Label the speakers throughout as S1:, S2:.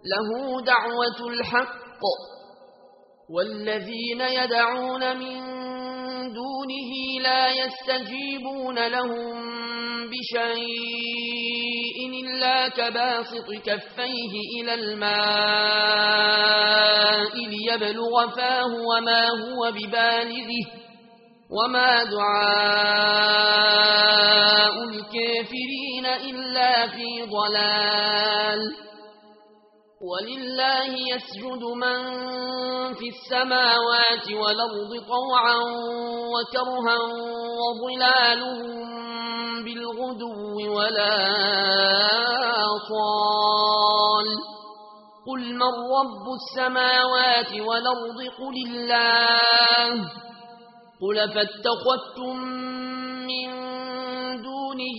S1: له دعوة الحق والذين يدعون من دونه لا يستجيبون لهم بشيء إلا كباسط كفيه إلى الماء ليبلغ فاه وما هو ببالغه وما دعاء الكافرين إلا في ضلال ولله يسجد من في السماوات والأرض طوعا وكرها وظلالهم بالغدو ولا صال قل من رب السماوات والأرض قل الله قل فاتخذتم من دونه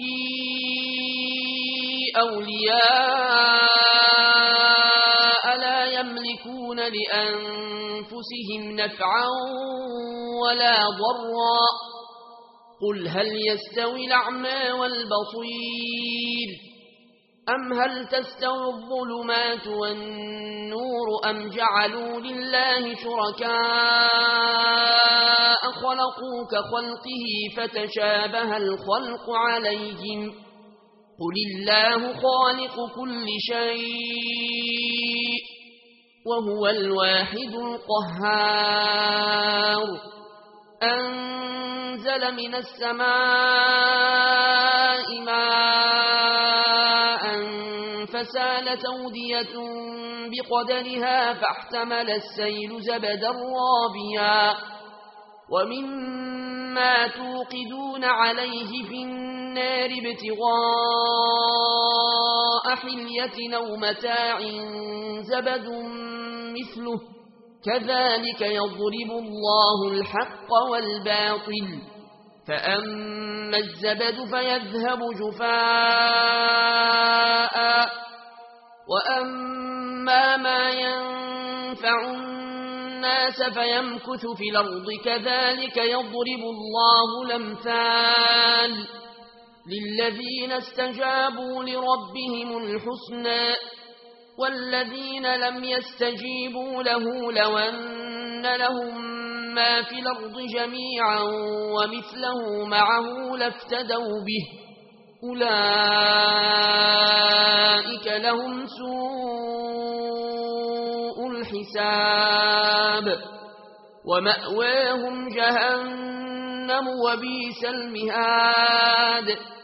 S1: أولياء لا يملكون لأنفسهم نفعا ولا ضرا قل هل يستوي الأعمى والبصير أم هل تستوي الظلمات والنور أم جعلوا لله شركاء خلقوا كخلقه فتشابه الخلق عليهم قل الله خالق كل شيء وهو الواحد القهار أنزل من السماء ماء فسالت أودية بقدرها فاحتمل السيل زبدا رابيا ومما توقدون عليه في النار ابتغاء حلية أو متاع زبد مثله كذلك يضرب الله الحق والباطل فأما الزبد فيذهب جفاء وأما ما ينفع الناس فيمكث في الأرض كذلك يضرب الله الأمثال للذين استجابوا لربهم الحسنى والذين لم يستجيبوا له لو أن لهم ما في الأرض جميعا ومثله معه لافتدوا به أولئك لهم سوء الحساب ومأواهم جهنم وبئس المهاد